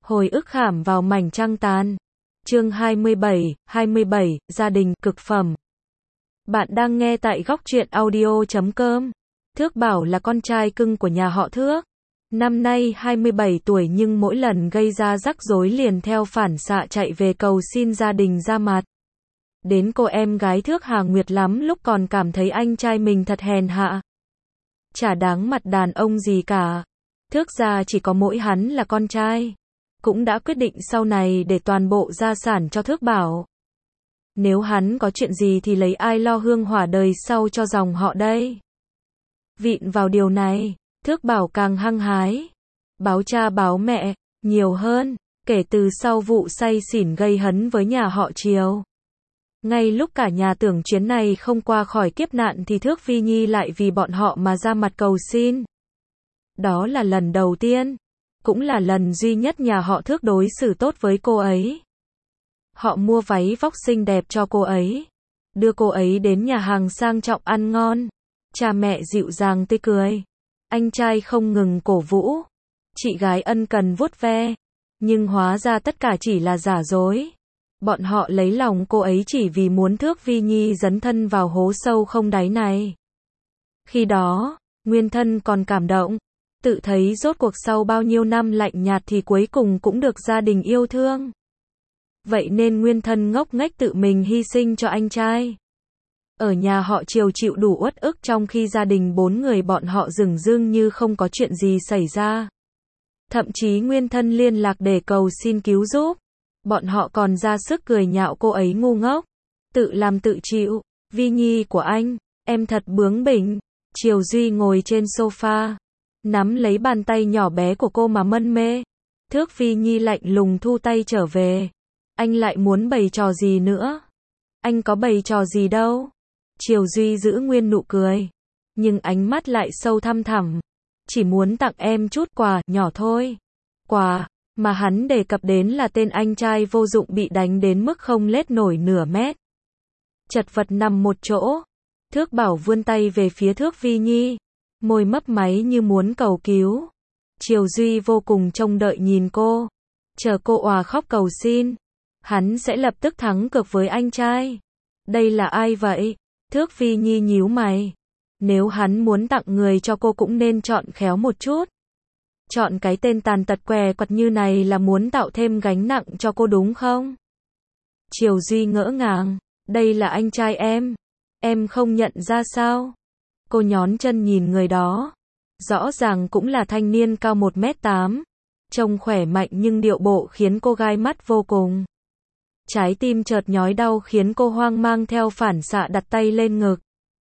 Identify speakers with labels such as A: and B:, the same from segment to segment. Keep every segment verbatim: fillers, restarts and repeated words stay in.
A: Hồi ức khảm vào mảnh trăng tàn. Chương hai mươi bảy, hai mươi bảy, gia đình, cực phẩm. Bạn đang nghe tại góc truyện audio chấm com. Thước Bảo là con trai cưng của nhà họ Thước. Năm nay hai mươi bảy tuổi nhưng mỗi lần gây ra rắc rối liền theo phản xạ chạy về cầu xin gia đình ra mặt. Đến cô em gái Thước Hà Nguyệt lắm lúc còn cảm thấy anh trai mình thật hèn hạ. Chả đáng mặt đàn ông gì cả. Thước gia chỉ có mỗi hắn là con trai. Cũng đã quyết định sau này để toàn bộ gia sản cho Thước Bảo. Nếu hắn có chuyện gì thì lấy ai lo hương hỏa đời sau cho dòng họ đây. Vịn vào điều này, Thước Bảo càng hăng hái. Báo cha báo mẹ, nhiều hơn, kể từ sau vụ say xỉn gây hấn với nhà họ Triều. Ngay lúc cả nhà tưởng chuyến này không qua khỏi kiếp nạn thì Thước Vi Nhi lại vì bọn họ mà ra mặt cầu xin. Đó là lần đầu tiên, cũng là lần duy nhất nhà họ Thước đối xử tốt với cô ấy. Họ mua váy vóc xinh đẹp cho cô ấy, đưa cô ấy đến nhà hàng sang trọng ăn ngon. Cha mẹ dịu dàng tươi cười, anh trai không ngừng cổ vũ, chị gái ân cần vuốt ve, nhưng hóa ra tất cả chỉ là giả dối. Bọn họ lấy lòng cô ấy chỉ vì muốn Thước Vi Nhi dấn thân vào hố sâu không đáy này. Khi đó, Nguyên Thân còn cảm động, tự thấy rốt cuộc sau bao nhiêu năm lạnh nhạt thì cuối cùng cũng được gia đình yêu thương. Vậy nên Nguyên Thân ngốc nghếch tự mình hy sinh cho anh trai. Ở nhà họ Triều chịu đủ uất ức trong khi gia đình bốn người bọn họ dửng dưng như không có chuyện gì xảy ra. Thậm chí Nguyên Thân liên lạc để cầu xin cứu giúp. Bọn họ còn ra sức cười nhạo cô ấy ngu ngốc, tự làm tự chịu. Vi Nhi của anh, em thật bướng bỉnh. Triều Duy ngồi trên sofa, nắm lấy bàn tay nhỏ bé của cô mà mân mê. Thước Vi Nhi lạnh lùng thu tay trở về. Anh lại muốn bày trò gì nữa? Anh có bày trò gì đâu. Triều Duy giữ nguyên nụ cười, nhưng ánh mắt lại sâu thăm thẳm. Chỉ muốn tặng em chút quà nhỏ thôi. Quà mà hắn đề cập đến là tên anh trai vô dụng bị đánh đến mức không lết nổi nửa mét, chật vật nằm một chỗ. Thước Bảo vươn tay về phía Thước Vi Nhi, môi mấp máy như muốn cầu cứu. Triều Duy vô cùng trông đợi nhìn cô, chờ cô òa khóc cầu xin. Hắn sẽ lập tức thắng cược với anh trai. Đây là ai vậy? Thước Vi Nhi nhíu mày. Nếu hắn muốn tặng người cho cô cũng nên chọn khéo một chút. Chọn cái tên tàn tật què quặt như này là muốn tạo thêm gánh nặng cho cô đúng không? Triều Duy ngỡ ngàng. Đây là anh trai em. Em không nhận ra sao? Cô nhón chân nhìn người đó. Rõ ràng cũng là thanh niên cao một mét tám. Trông khỏe mạnh nhưng điệu bộ khiến cô gai mắt vô cùng. Trái tim chợt nhói đau khiến cô hoang mang theo phản xạ đặt tay lên ngực.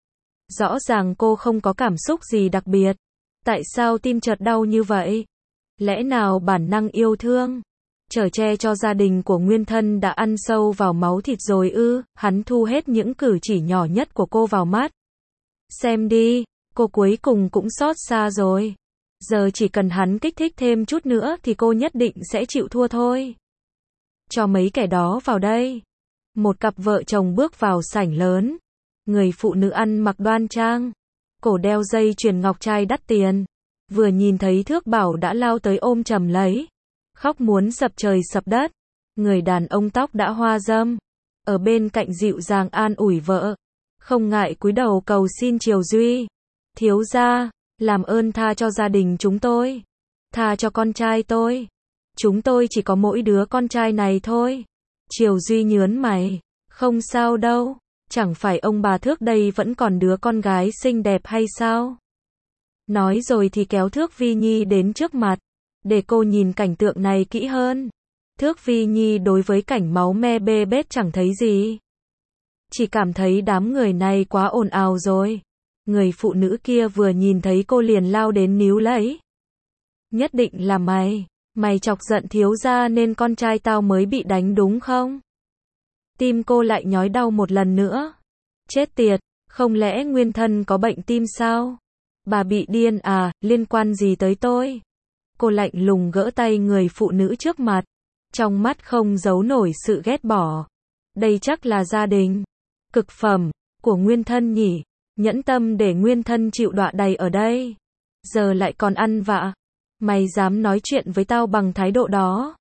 A: Rõ ràng cô không có cảm xúc gì đặc biệt. Tại sao tim chợt đau như vậy? Lẽ nào bản năng yêu thương, chở che cho gia đình của Nguyên Thân đã ăn sâu vào máu thịt rồi ư? Hắn thu hết những cử chỉ nhỏ nhất của cô vào mắt. Xem đi, cô cuối cùng cũng xót xa rồi. Giờ chỉ cần hắn kích thích thêm chút nữa thì cô nhất định sẽ chịu thua thôi. Cho mấy kẻ đó vào đây. Một cặp vợ chồng bước vào sảnh lớn. Người phụ nữ ăn mặc đoan trang, cổ đeo dây chuyền ngọc trai đắt tiền. Vừa nhìn thấy Thước Bảo đã lao tới ôm chầm lấy, khóc muốn sập trời sập đất. Người đàn ông tóc đã hoa râm, ở bên cạnh dịu dàng an ủi vợ, không ngại cúi đầu cầu xin Triều Duy. Thiếu gia, làm ơn tha cho gia đình chúng tôi. Tha cho con trai tôi. Chúng tôi chỉ có mỗi đứa con trai này thôi. Triều Duy nhớn mày. Không sao đâu. Chẳng phải ông bà Thước đây vẫn còn đứa con gái xinh đẹp hay sao? Nói rồi thì kéo Thước Vi Nhi đến trước mặt, để cô nhìn cảnh tượng này kỹ hơn. Thước Vi Nhi đối với cảnh máu me bê bết chẳng thấy gì. Chỉ cảm thấy đám người này quá ồn ào rồi. Người phụ nữ kia vừa nhìn thấy cô liền lao đến níu lấy. Nhất định là mày. Mày chọc giận thiếu gia nên con trai tao mới bị đánh đúng không? Tim cô lại nhói đau một lần nữa. Chết tiệt, không lẽ Nguyên Thân có bệnh tim sao? Bà bị điên à, liên quan gì tới tôi? Cô lạnh lùng gỡ tay người phụ nữ trước mặt. Trong mắt không giấu nổi sự ghét bỏ. Đây chắc là gia đình cực phẩm của Nguyên Thân nhỉ? Nhẫn tâm để Nguyên Thân chịu đọa đầy ở đây. Giờ lại còn ăn vạ. Mày dám nói chuyện với tao bằng thái độ đó?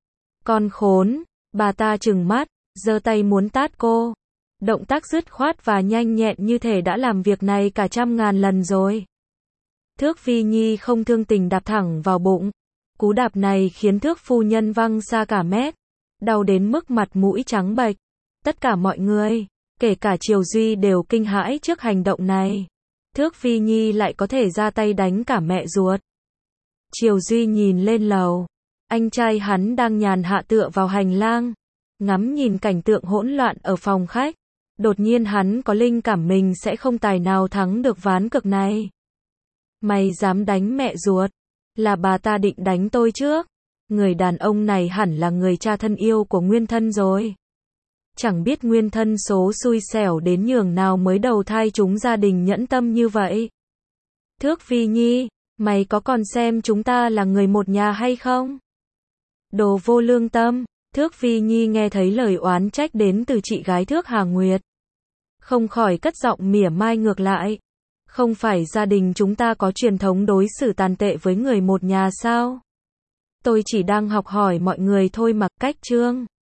A: Con khốn, bà ta trừng mắt, giơ tay muốn tát cô. Động tác dứt khoát và nhanh nhẹn như thể đã làm việc này cả trăm ngàn lần rồi. Thước Vi Nhi không thương tình đạp thẳng vào bụng. Cú đạp này khiến Thước phu nhân văng xa cả mét. Đau đến mức mặt mũi trắng bệch. Tất cả mọi người, kể cả Triều Duy đều kinh hãi trước hành động này. Thước Vi Nhi lại có thể ra tay đánh cả mẹ ruột. Triều Duy nhìn lên lầu. Anh trai hắn đang nhàn hạ tựa vào hành lang, ngắm nhìn cảnh tượng hỗn loạn ở phòng khách. Đột nhiên hắn có linh cảm mình sẽ không tài nào thắng được ván cược này. Mày dám đánh mẹ ruột? Là bà ta định đánh tôi trước. Người đàn ông này hẳn là người cha thân yêu của Nguyên Thân rồi. Chẳng biết Nguyên Thân số xui xẻo đến nhường nào mới đầu thai chúng gia đình nhẫn tâm như vậy. Thước Vi Nhi, mày có còn xem chúng ta là người một nhà hay không? Đồ vô lương tâm. Thước Vi Nhi nghe thấy lời oán trách đến từ chị gái Thước Hà Nguyệt. Không khỏi cất giọng mỉa mai ngược lại. Không phải gia đình chúng ta có truyền thống đối xử tàn tệ với người một nhà sao? Tôi chỉ đang học hỏi mọi người thôi mà. Cách chương